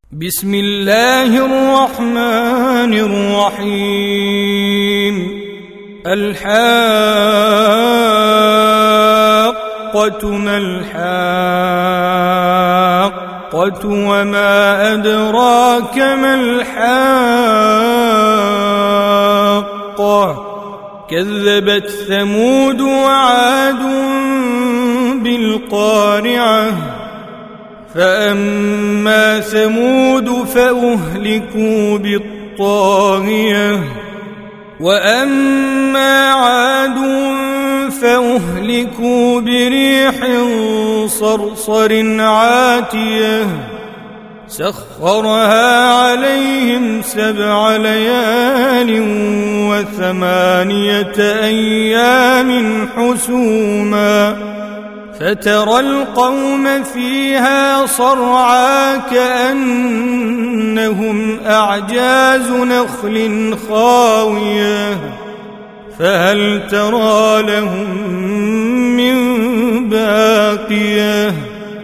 بسم الله الرحمن الرحيم. الحاقة ما الحاقة وما أدراك ما الحاقة. كذبت ثمود وعاد بالقارعة. فأما ثمود فأهلكوا بالطاغية وأما عاد فأهلكوا بريح صرصر عاتية سخرها عليهم 7 ليال و8 أيام حسوما فترى القوم فيها صرعى كأنهم أعجاز نخل خاوية فهل ترى لهم من باقية.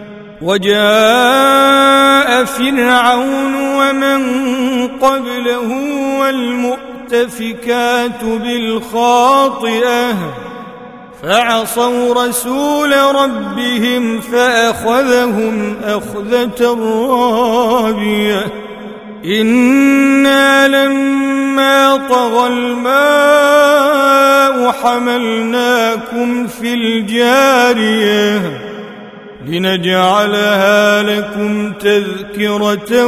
وجاء فرعون ومن قبله والمؤتفكات بالخاطئة فعصوا رسول ربهم فأخذهم أخذة رابية. إنا لما طغى الماء حملناكم في الجارية لنجعلها لكم تذكرة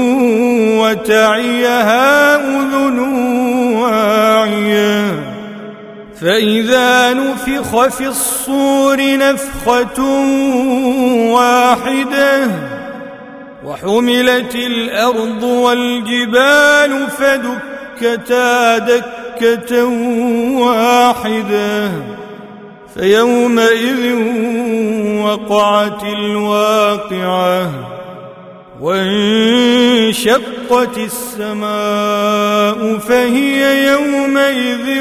وتعيها أذن واعية. فإذا نفخ في الصور نفخة واحدة وحملت الأرض والجبال فدكتا دكة واحدة فيومئذ وقعت الواقعة وانشقت السماء فهي يومئذ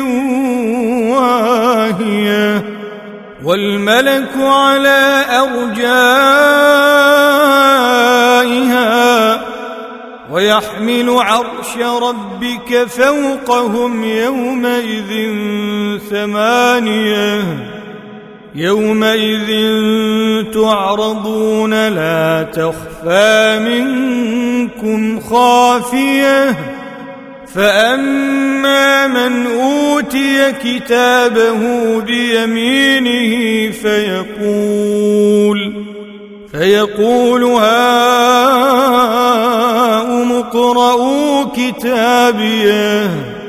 واهية والملك على أرجائها ويحمل عرش ربك فوقهم يومئذ 8 يومئذ تعرضون لا تخفى منكم خافية. فأما من أوتي كتابه بيمينه فيقول هاؤم اقرءوا كتابيه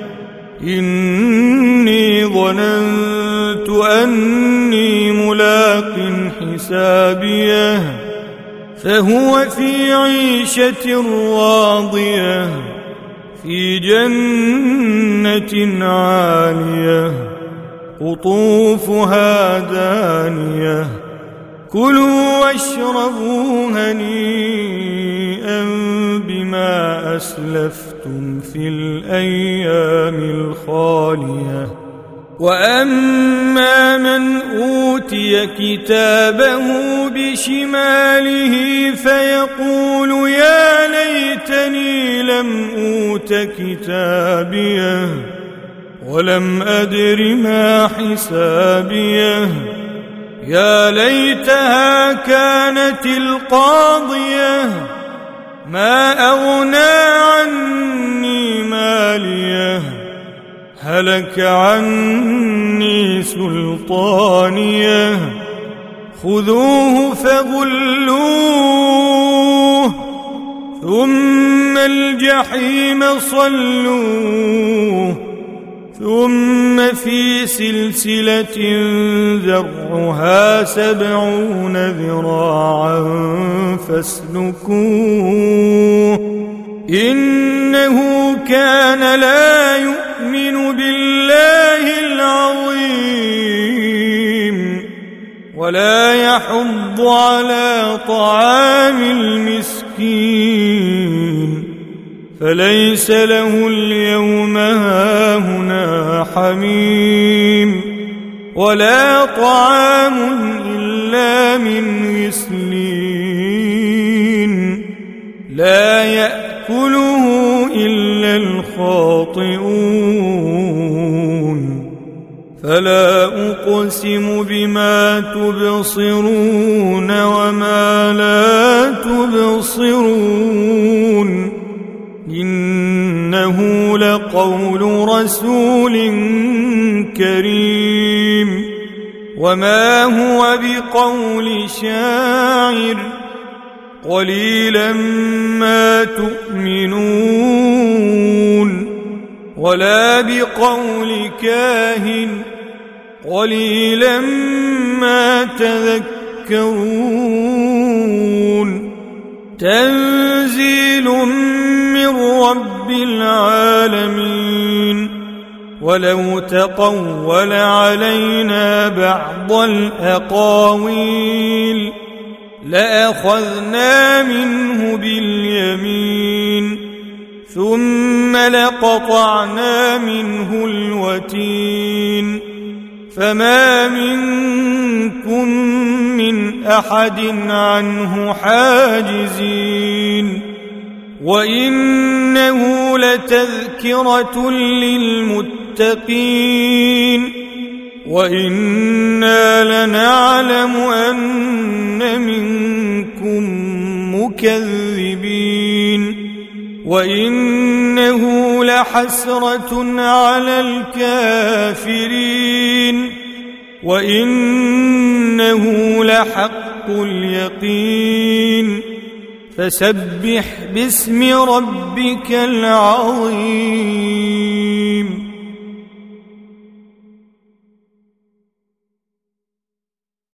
إني ظننت أني ملاق حسابيه فهو في عيشة راضية في جنة عالية قطوفها دانية كلوا واشربوا هنيئا بما أسلفتم في الأيام الخالية. وأما من أوتي كتابه بشماله فيقول يا ليتني لم أوت كتابيه ولم أدر ما حسابيه يا ليتها كانت القاضية ما أغنى عني ماليه هلك عني سلطانيه خذوه فغلوه ثم الجحيم صلوه ثم في سلسلة ذرعها 70 ذراعا فاسلكوه إنه كان لا يؤمن بالله العظيم ولا يحض على طعام المسكين فليس له اليوم هاهنا حميم ولا طعام إلا من غسلين لا يأكل يأكله إلا الخاطئون فلا أقسم بما تبصرون وما لا تبصرون إنه لقول رسول كريم وما هو بقول شاعر قليلا ما تؤمنون ولا بقول كاهن قليلا ما تذكرون تنزيل من رب العالمين ولو تقول علينا بعض الأقاويل لأخذنا منه باليمين ثم لقطعنا منه الوتين فما منكم من أحد عنه حاجزين وإنه لتذكرة للمتقين وإنا لنعلم أن منكم مكذبين وإنه لحسرة على الكافرين وإنه لحق اليقين فسبح باسم ربك العظيم